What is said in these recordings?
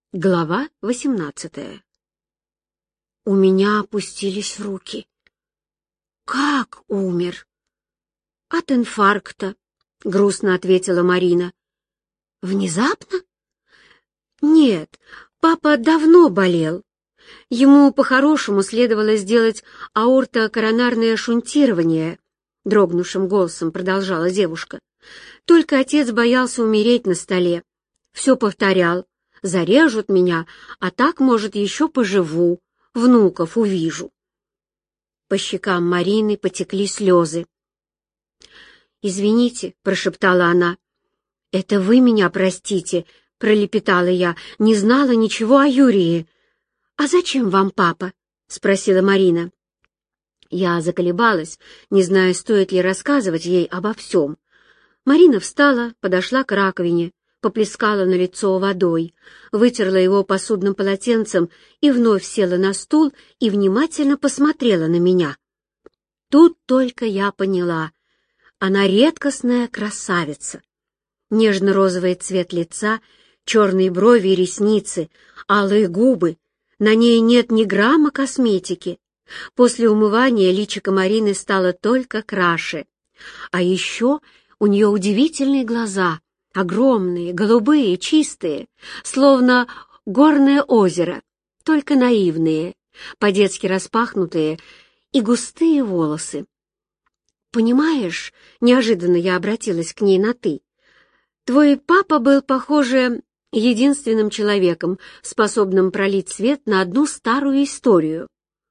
Глава 18. У меня опустились руки. «Как умер?» «От инфаркта», — грустно ответила Марина. «Внезапно?» «Нет, папа давно болел. Ему по-хорошему следовало сделать аортокоронарное шунтирование», — дрогнувшим голосом продолжала девушка. «Только отец боялся умереть на столе. Все повторял. Зарежут меня, а так, может, еще поживу, внуков увижу». По щекам Марины потекли слезы. «Извините», — прошептала она. «Это вы меня простите», — пролепетала я, — «не знала ничего о Юрии». «А зачем вам папа?» — спросила Марина. Я заколебалась, не зная, стоит ли рассказывать ей обо всем. Марина встала, подошла к раковине, поплескала на лицо водой, вытерла его посудным полотенцем и вновь села на стул и внимательно посмотрела на меня. Тут только я поняла. Она редкостная красавица. Нежно-розовый цвет лица, черные брови и ресницы, алые губы. На ней нет ни грамма косметики. После умывания личико Марины стало только краше. А еще у нее удивительные глаза, огромные, голубые, чистые, словно горное озеро, только наивные, по-детски распахнутые, и густые волосы. «Понимаешь, неожиданно я обратилась к ней на «ты». Твой папа был, похоже, единственным человеком, способным пролить свет на одну старую историю».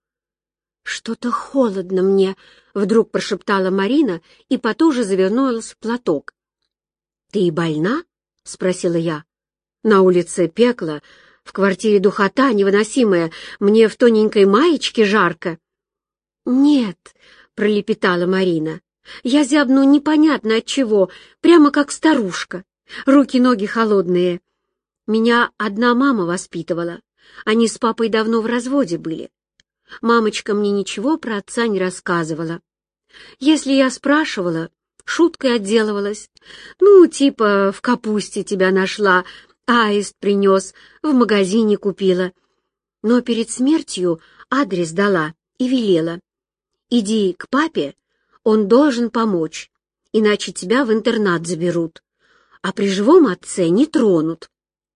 «Что-то холодно мне», — вдруг прошептала Марина и потуже завернулась в платок. «Ты больна?» — спросила я. «На улице пекло, в квартире духота невыносимая, мне в тоненькой маечке жарко». «Нет», — пролепетала Марина, — «я зябну непонятно от чего, прямо как старушка, руки-ноги холодные. Меня одна мама воспитывала, они с папой давно в разводе были. Мамочка мне ничего про отца не рассказывала. Если я спрашивала, шуткой отделывалась. Ну, типа, в капусте тебя нашла, аист принес, в магазине купила. Но перед смертью адрес дала и велела. Иди к папе, он должен помочь, иначе тебя в интернат заберут, а при живом отце не тронут».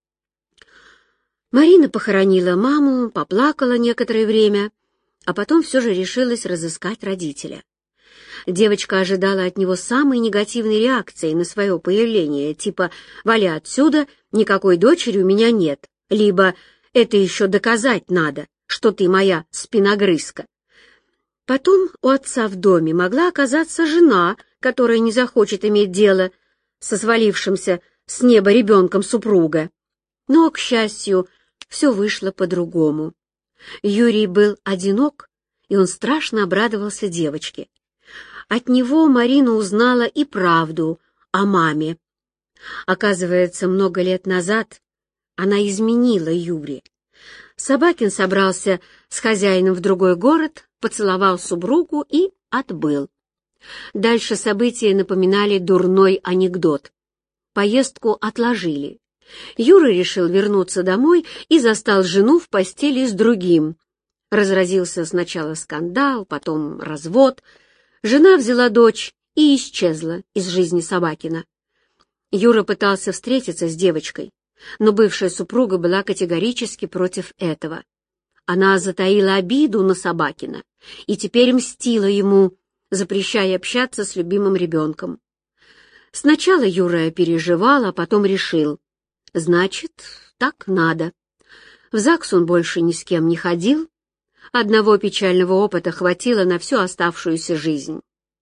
Марина похоронила маму, поплакала некоторое время, а потом все же решилась разыскать родителя. Девочка ожидала от него самой негативной реакции на свое появление, типа «вали отсюда, никакой дочери у меня нет», либо «это еще доказать надо, что ты моя спиногрызка». Потом у отца в доме могла оказаться жена, которая не захочет иметь дело со свалившимся с неба ребенком супруга. Но, к счастью, все вышло по-другому. Юрий был одинок, и он страшно обрадовался девочке. От него Марина узнала и правду о маме. Оказывается, много лет назад она изменила Юре. Собакин собрался с хозяином в другой город, поцеловал супругу и отбыл. Дальше события напоминали дурной анекдот. Поездку отложили. Юра решил вернуться домой и застал жену в постели с другим. Разразился сначала скандал, потом развод. Жена взяла дочь и исчезла из жизни Собакина. Юра пытался встретиться с девочкой, но бывшая супруга была категорически против этого. Она затаила обиду на Собакина и теперь мстила ему, запрещая общаться с любимым ребенком. Сначала Юра переживал, а потом решил: значит, так надо. В ЗАГС он больше ни с кем не ходил. Одного печального опыта хватило на всю оставшуюся жизнь.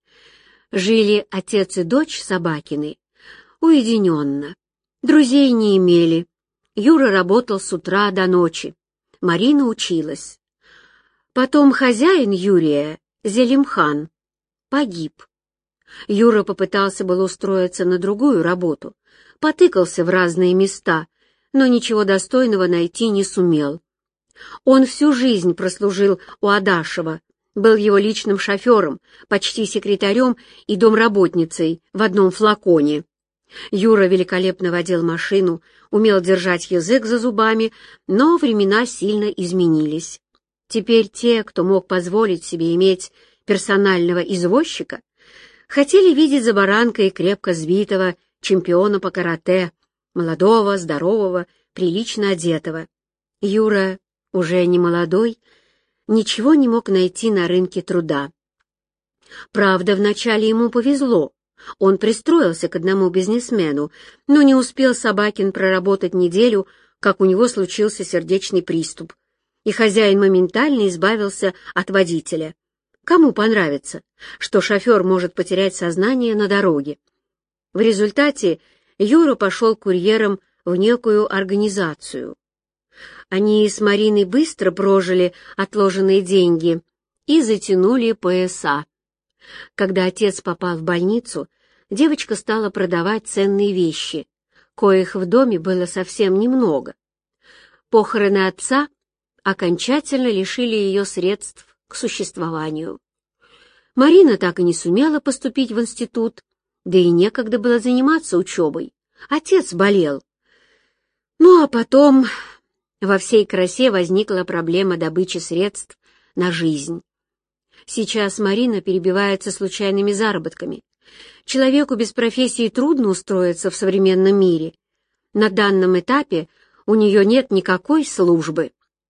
Жили отец и дочь Собакины уединенно. Друзей не имели. Юра работал с утра до ночи. Марина училась. Потом хозяин Юрия, Зелимхан, погиб. Юра попытался было устроиться на другую работу, потыкался в разные места, но ничего достойного найти не сумел. Он всю жизнь прослужил у Адашева, был его личным шофером, почти секретарем и домработницей в одном флаконе. Юра великолепно водил машину, умел держать язык за зубами, но времена сильно изменились. Теперь те, кто мог позволить себе иметь персонального извозчика, хотели видеть за баранкой крепко сбитого чемпиона по карате, молодого, здорового, прилично одетого. Юра, уже не молодой, ничего не мог найти на рынке труда. Правда, вначале ему повезло. Он пристроился к одному бизнесмену, но не успел Собакин проработать неделю, как у него случился сердечный приступ, и хозяин моментально избавился от водителя. Кому понравится, что шофер может потерять сознание на дороге? В результате Юра пошел курьером в некую организацию. Они с Мариной быстро прожили отложенные деньги и затянули пояса. Когда отец попал в больницу, девочка стала продавать ценные вещи, коих в доме было совсем немного. Похороны отца окончательно лишили ее средств к существованию. Марина так и не сумела поступить в институт, да и некогда было заниматься учебой. Отец болел. Ну а потом во всей красе возникла проблема добычи средств на жизнь. Сейчас Марина перебивается случайными заработками. Человеку без профессии трудно устроиться в современном мире. На данном этапе у нее нет никакой службы.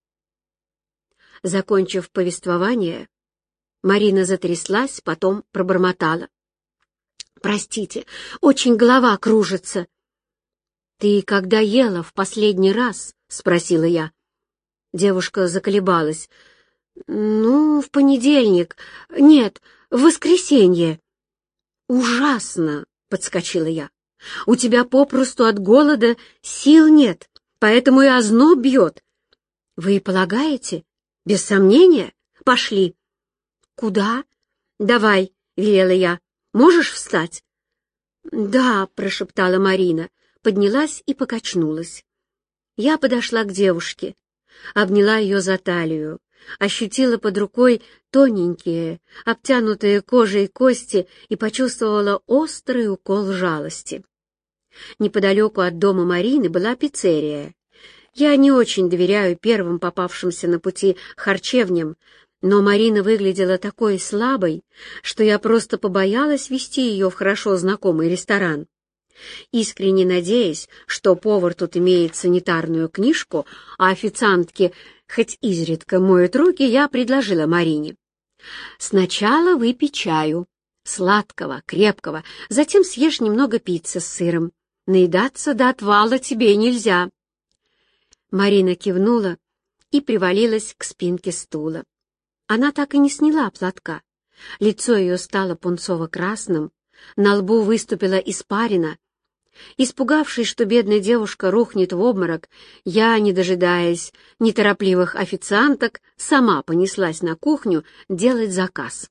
Закончив повествование, Марина затряслась, потом пробормотала: «Простите, очень голова кружится». «Ты когда ела в последний раз?» — спросила я. Девушка заколебалась. «Ну, в понедельник. Нет, в воскресенье». «Ужасно!» — подскочила я. «У тебя попросту от голода сил нет, поэтому и озноб бьет». «Вы полагаете?» «Без сомнения. Пошли». «Куда?» «Давай», — велела я. «Можешь встать?» «Да», — прошептала Марина, поднялась и покачнулась. Я подошла к девушке, обняла ее за талию, ощутила под рукой тоненькие, обтянутые кожей кости и почувствовала острый укол жалости. Неподалеку от дома Марины была пиццерия. Я не очень доверяю первым попавшимся на пути харчевням, но Марина выглядела такой слабой, что я просто побоялась вести ее в хорошо знакомый ресторан. Искренне надеясь, что повар тут имеет санитарную книжку, а официантки хоть изредка моют руки, я предложила Марине: «Сначала выпей чаю, сладкого, крепкого, затем съешь немного пиццы с сыром. Наедаться до отвала тебе нельзя». Марина кивнула и привалилась к спинке стула. Она так и не сняла платка. Лицо ее стало пунцово-красным, на лбу выступила испарина. Испугавшись, что бедная девушка рухнет в обморок, я, не дожидаясь неторопливых официанток, сама понеслась на кухню делать заказ.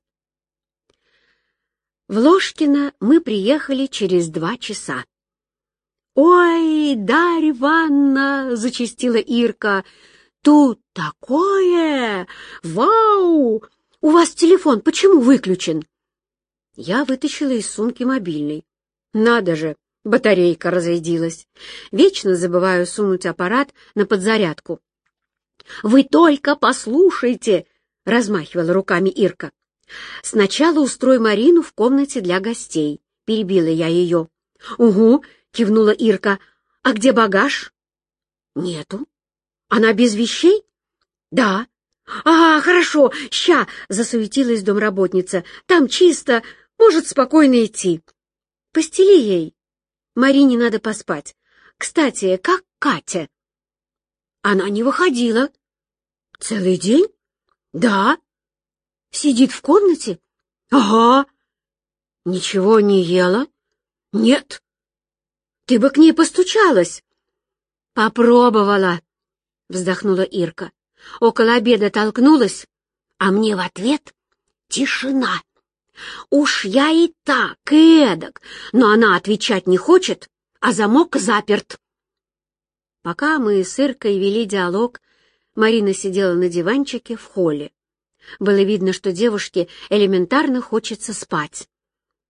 В Ложкино мы приехали через 2 часа. «Ой, Дарья Ивановна!» — зачастила Ирка. «Тут такое! Вау! У вас телефон почему выключен?» Я вытащила из сумки мобильный. Надо же, батарейка разрядилась. Вечно забываю сунуть аппарат на подзарядку. «Вы только послушайте!» — размахивала руками Ирка. «Сначала устрой Марину в комнате для гостей», — перебила я ее. «Угу», — кивнула Ирка. «А где багаж?» «Нету». «Она без вещей?» «Да». «А, хорошо, ща», — засуетилась домработница. «Там чисто, может спокойно идти». «Постели ей. Марине надо поспать. Кстати, как Катя?» «Она не выходила». «Целый день?» «Да». «Сидит в комнате?» «Ага». «Ничего не ела?» «Нет». «Ты бы к ней постучалась». «Попробовала», — вздохнула Ирка. «Около обеда толкнулась, а мне в ответ тишина. Уж я и так, и эдак, но она отвечать не хочет, а замок заперт». Пока мы с Иркой вели диалог, Марина сидела на диванчике в холле. Было видно, что девушке элементарно хочется спать.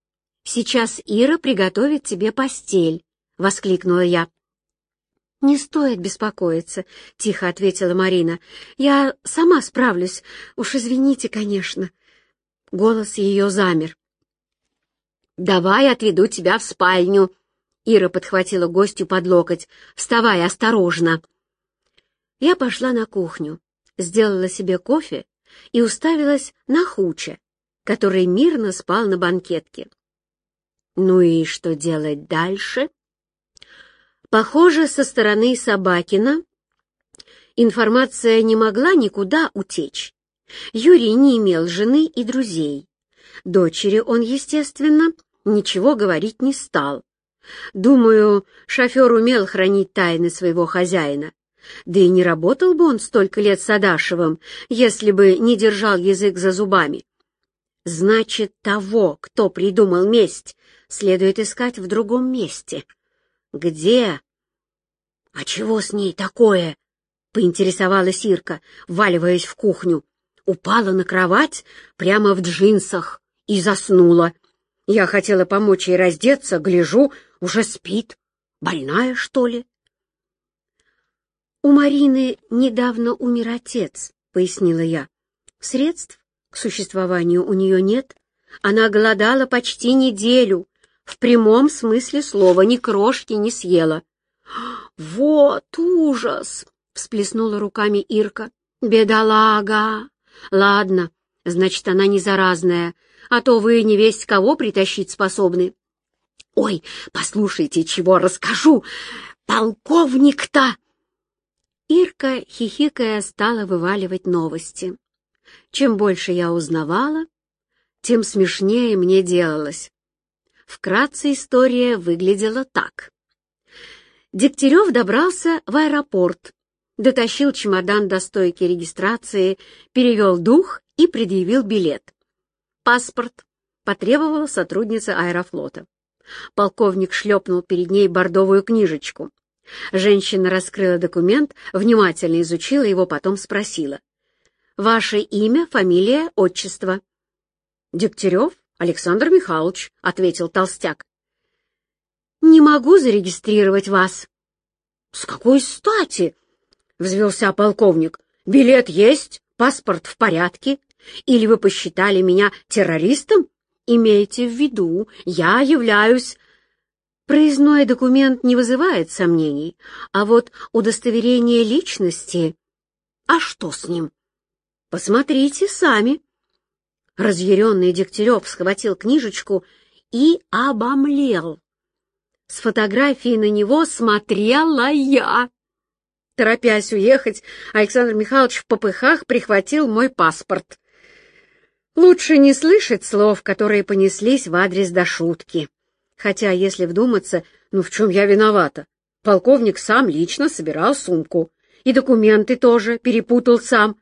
Сейчас Ира приготовит тебе постель», — воскликнула я. «Не стоит беспокоиться», — тихо ответила Марина. «Я сама справлюсь. Уж извините, конечно». Голос ее замер. «Давай отведу тебя в спальню». Ира подхватила гостью под локоть. «Вставай осторожно». Я пошла на кухню, сделала себе кофе и уставилась на Хуча, который мирно спал на банкетке. Ну и что делать дальше? Похоже, со стороны Собакина информация не могла никуда утечь. Юрий не имел жены и друзей. Дочери он, естественно, ничего говорить не стал. Думаю, шофер умел хранить тайны своего хозяина. Да и не работал бы он столько лет с Адашевым, если бы не держал язык за зубами. Значит, того, кто придумал месть, следует искать в другом месте. Где? А чего с ней такое? Поинтересовалась Ирка, вваливаясь в кухню. Упала на кровать прямо в джинсах и заснула. Я хотела помочь ей раздеться, гляжу, уже спит. Больная, что ли? «У Марины недавно умер отец», — пояснила я. «Средств к существованию у нее нет. Она голодала почти неделю, в прямом смысле слова, ни крошки не съела». «Вот ужас!» — всплеснула руками Ирка. «Бедолага! Ладно, значит, она не заразная, а то вы невесть кого притащить способны». «Ой, послушайте, чего расскажу! Полковник-то!» Ирка, хихикая, стала вываливать новости. Чем больше я узнавала, тем смешнее мне делалось. Вкратце история выглядела так. Дегтярев добрался в аэропорт, дотащил чемодан до стойки регистрации, перевел дух и предъявил билет. Паспорт потребовала сотрудница аэрофлота. Полковник шлепнул перед ней бордовую книжечку. Женщина раскрыла документ, внимательно изучила его, потом спросила. «Ваше имя, фамилия, отчество?» «Дегтярев Александр Михайлович», — ответил толстяк. «Не могу зарегистрировать вас». «С какой стати?» — взвелся полковник. «Билет есть, паспорт в порядке. Или вы посчитали меня террористом? Имейте в виду, я являюсь...» Проездной документ не вызывает сомнений, а вот удостоверение личности... А что с ним? Посмотрите сами. Разъяренный Дегтярев схватил книжечку и обомлел. С фотографией на него смотрела я. Торопясь уехать, Александр Михайлович в попыхах прихватил мой паспорт. Лучше не слышать слов, которые понеслись в адрес до шутки. Хотя, если вдуматься, в чем я виновата? Полковник сам лично собирал сумку. И документы тоже перепутал сам.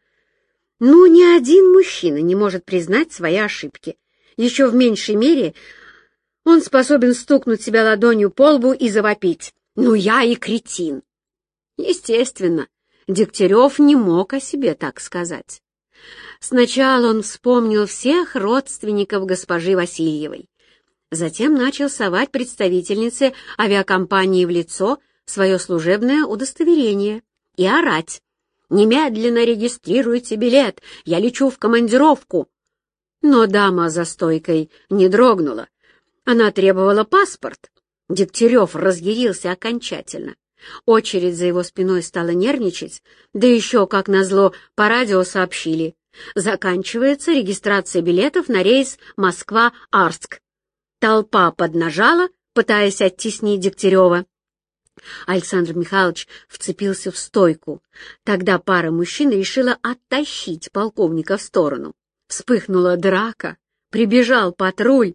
Ни один мужчина не может признать свои ошибки. Еще в меньшей мере он способен стукнуть себя ладонью по лбу и завопить. Я и кретин. Естественно, Дегтярев не мог о себе так сказать. Сначала он вспомнил всех родственников госпожи Васильевой. Затем начал совать представительнице авиакомпании в лицо свое служебное удостоверение и орать. «Немедленно регистрируйте билет, я лечу в командировку». Но дама за стойкой не дрогнула. Она требовала паспорт. Дегтярев разъярился окончательно. Очередь за его спиной стала нервничать, да еще, как назло, по радио сообщили. Заканчивается регистрация билетов на рейс Москва-Арск. Толпа поднажала, пытаясь оттеснить Дегтярева. Александр Михайлович вцепился в стойку. Тогда пара мужчин решила оттащить полковника в сторону. Вспыхнула драка, прибежал патруль.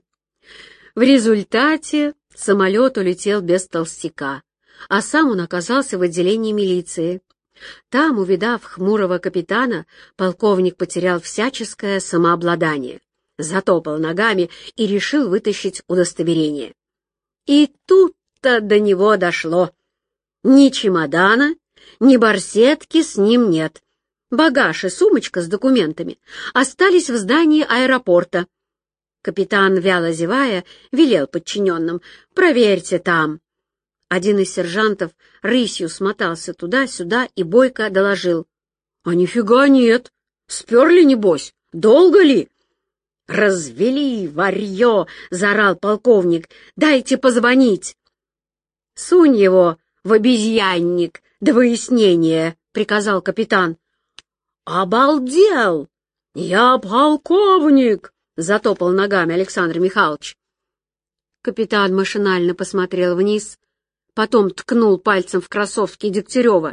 В результате самолет улетел без толстяка, а сам он оказался в отделении милиции. Там, увидав хмурого капитана, полковник потерял всяческое самообладание, затопал ногами и решил вытащить удостоверение. И тут-то до него дошло. Ни чемодана, ни барсетки с ним нет. Багаж и сумочка с документами остались в здании аэропорта. Капитан, вяло зевая, велел подчиненным: «Проверьте там». Один из сержантов рысью смотался туда-сюда и бойко доложил: «А нифига нет! Сперли, небось? Долго ли?» «Развели, варьё!» — заорал полковник. «Дайте позвонить!» «Сунь его в обезьянник до выяснения», — приказал капитан. «Обалдел! Я полковник!» — затопал ногами Александр Михайлович. Капитан машинально посмотрел вниз, потом ткнул пальцем в кроссовки Дегтярева.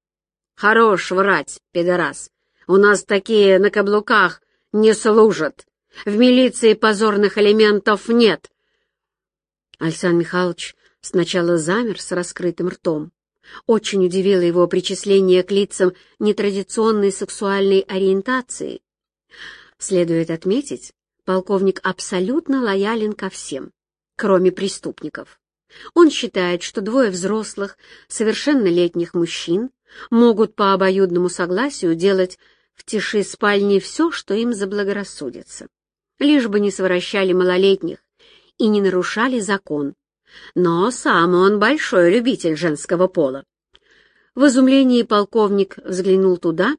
«Хорош врать, пидорас! У нас такие на каблуках не служат! В милиции позорных элементов нет!» Александр Михайлович сначала замер с раскрытым ртом. Очень удивило его причисление к лицам нетрадиционной сексуальной ориентации. Следует отметить, полковник абсолютно лоялен ко всем, кроме преступников. Он считает, что двое взрослых, совершеннолетних мужчин могут по обоюдному согласию делать в тиши спальни все, что им заблагорассудится, лишь бы не совращали малолетних и не нарушали закон. Но сам он большой любитель женского пола. В изумлении полковник взглянул туда,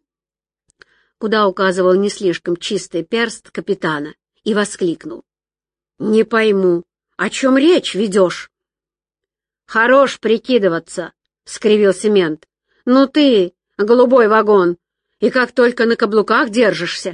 куда указывал не слишком чистый перст капитана, и воскликнул: «Не пойму, о чем речь ведешь?» «Хорош прикидываться», — скривился мент. «Ну ты, голубой вагон, и как только на каблуках держишься».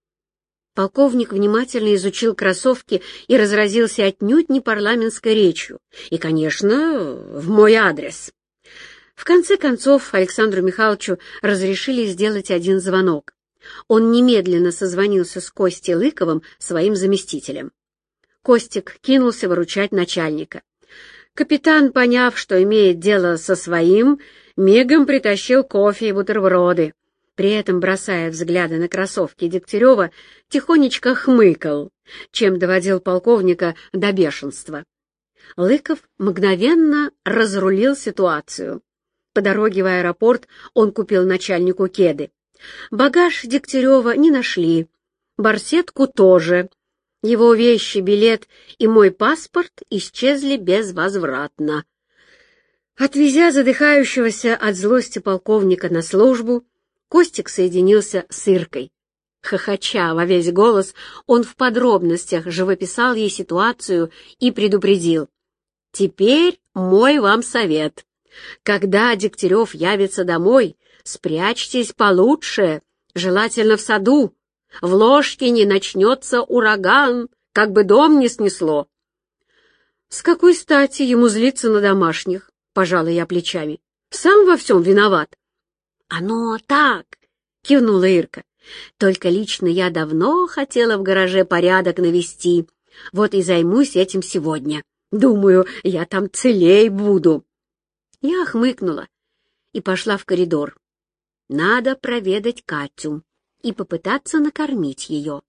Полковник внимательно изучил кроссовки и разразился отнюдь не парламентской речью. И, конечно, в мой адрес. В конце концов, Александру Михайловичу разрешили сделать один звонок. Он немедленно созвонился с Костей Лыковым, своим заместителем. Костик кинулся выручать начальника. Капитан, поняв, что имеет дело со своим, мигом притащил кофе и бутерброды. При этом, бросая взгляды на кроссовки Дегтярева, тихонечко хмыкал, чем доводил полковника до бешенства. Лыков мгновенно разрулил ситуацию. По дороге в аэропорт он купил начальнику кеды. Багаж Дегтярева не нашли, барсетку тоже. Его вещи, билет и мой паспорт исчезли безвозвратно. Отвезя задыхающегося от злости полковника на службу, Костик соединился с Иркой. Хохоча во весь голос, он в подробностях живописал ей ситуацию и предупредил: «Теперь мой вам совет. Когда Дегтярев явится домой, спрячьтесь получше, желательно в саду. В Ложкине начнется ураган, как бы дом не снесло». «С какой стати ему злиться на домашних?» — пожала я плечами. «Сам во всем виноват». «Оно так», — кивнула Ирка. «Только лично я давно хотела в гараже порядок навести. Вот и займусь этим сегодня. Думаю, я там целей буду». Я хмыкнула и пошла в коридор. Надо проведать Катю и попытаться накормить ее.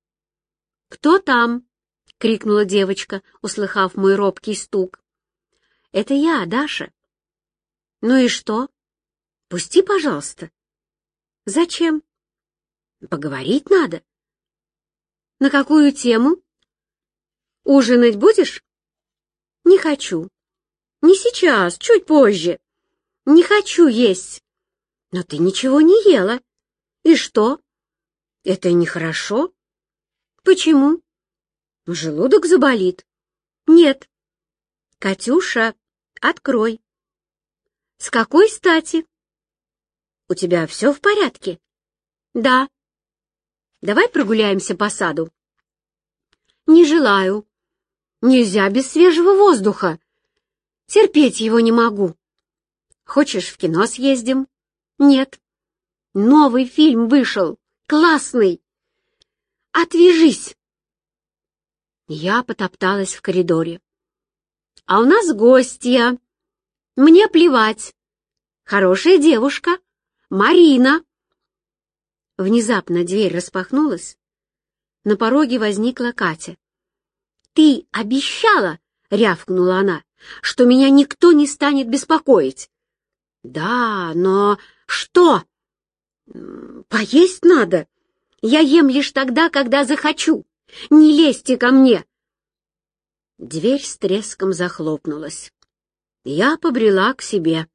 «Кто там?» — крикнула девочка, услыхав мой робкий стук. «Это я, Даша». «Ну и что? Пусти, пожалуйста». «Зачем?» «Поговорить надо». «На какую тему?» «Ужинать будешь?» «Не хочу». «Не сейчас, чуть позже». «Не хочу есть». «Но ты ничего не ела». «И что?» «Это нехорошо». «Почему?» «Желудок заболит». «Нет». «Катюша, открой». «С какой стати?» «У тебя все в порядке?» «Да». «Давай прогуляемся по саду». «Не желаю». «Нельзя без свежего воздуха». «Терпеть его не могу». «Хочешь, в кино съездим?» «Нет». «Новый фильм вышел. Классный». «Отвяжись». Я потопталась в коридоре. «А у нас гостья. Мне плевать. Хорошая девушка. Марина». Внезапно дверь распахнулась. На пороге возникла Катя. «Ты обещала, — рявкнула она, — что меня никто не станет беспокоить». «Да, но что?» «Поесть надо. Я ем лишь тогда, когда захочу. Не лезьте ко мне!» Дверь с треском захлопнулась. Я побрела к себе.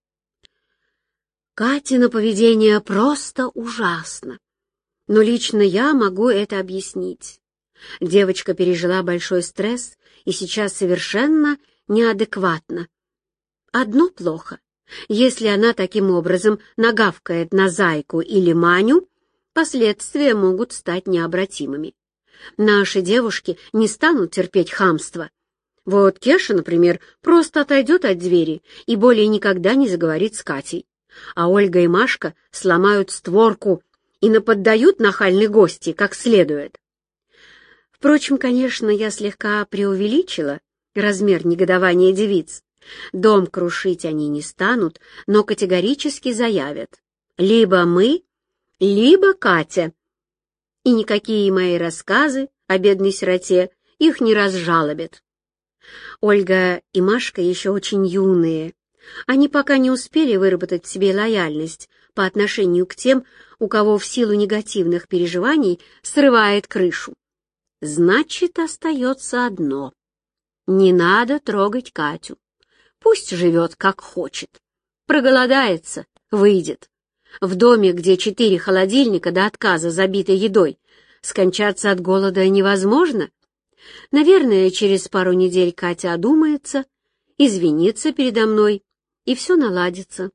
Катино поведение просто ужасно, но лично я могу это объяснить. Девочка пережила большой стресс и сейчас совершенно неадекватна. Одно плохо. Если она таким образом нагавкает на Зайку или Маню, последствия могут стать необратимыми. Наши девушки не станут терпеть хамство. Вот Кеша, например, просто отойдет от двери и более никогда не заговорит с Катей. А Ольга и Машка сломают створку и наподдают нахальной гости как следует. Впрочем, конечно, я слегка преувеличила размер негодования девиц. Дом крушить они не станут, но категорически заявят: либо мы, либо Катя. И никакие мои рассказы о бедной сироте их не разжалобят. Ольга и Машка еще очень юные. Они пока не успели выработать в себе лояльность по отношению к тем, у кого в силу негативных переживаний срывает крышу. Значит, остается одно. Не надо трогать Катю. Пусть живет, как хочет. Проголодается — выйдет. В доме, где 4 холодильника до отказа забиты едой, скончаться от голода невозможно. Наверное, через пару недель Катя одумается, извинится передо мной, и все наладится.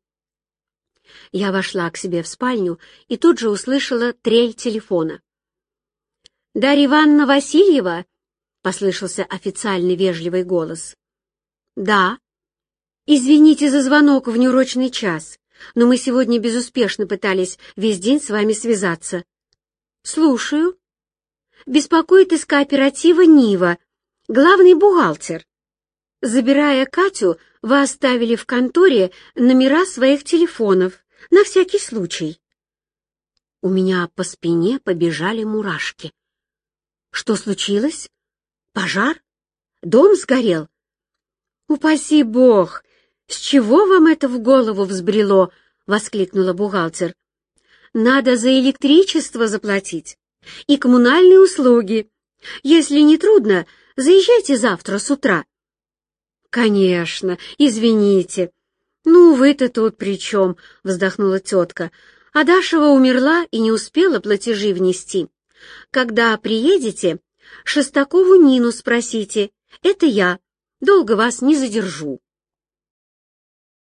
Я вошла к себе в спальню и тут же услышала трель телефона. «Дарья Ивановна Васильева?» — послышался официальный вежливый голос. «Да. Извините за звонок в неурочный час, но мы сегодня безуспешно пытались весь день с вами связаться». «Слушаю. Беспокоит из кооператива «Нива», главный бухгалтер. Забирая Катю, вы оставили в конторе номера своих телефонов, на всякий случай». У меня по спине побежали мурашки. «Что случилось? Пожар? Дом сгорел?» «Упаси Бог! С чего вам это в голову взбрело?» — воскликнула бухгалтер. «Надо за электричество заплатить и коммунальные услуги. Если не трудно, заезжайте завтра с утра». «Конечно, извините». «Ну, вы-то тут при чем?» — вздохнула тетка. «Адашева умерла и не успела платежи внести. Когда приедете, Шестакову Нину спросите. Это я. Долго вас не задержу».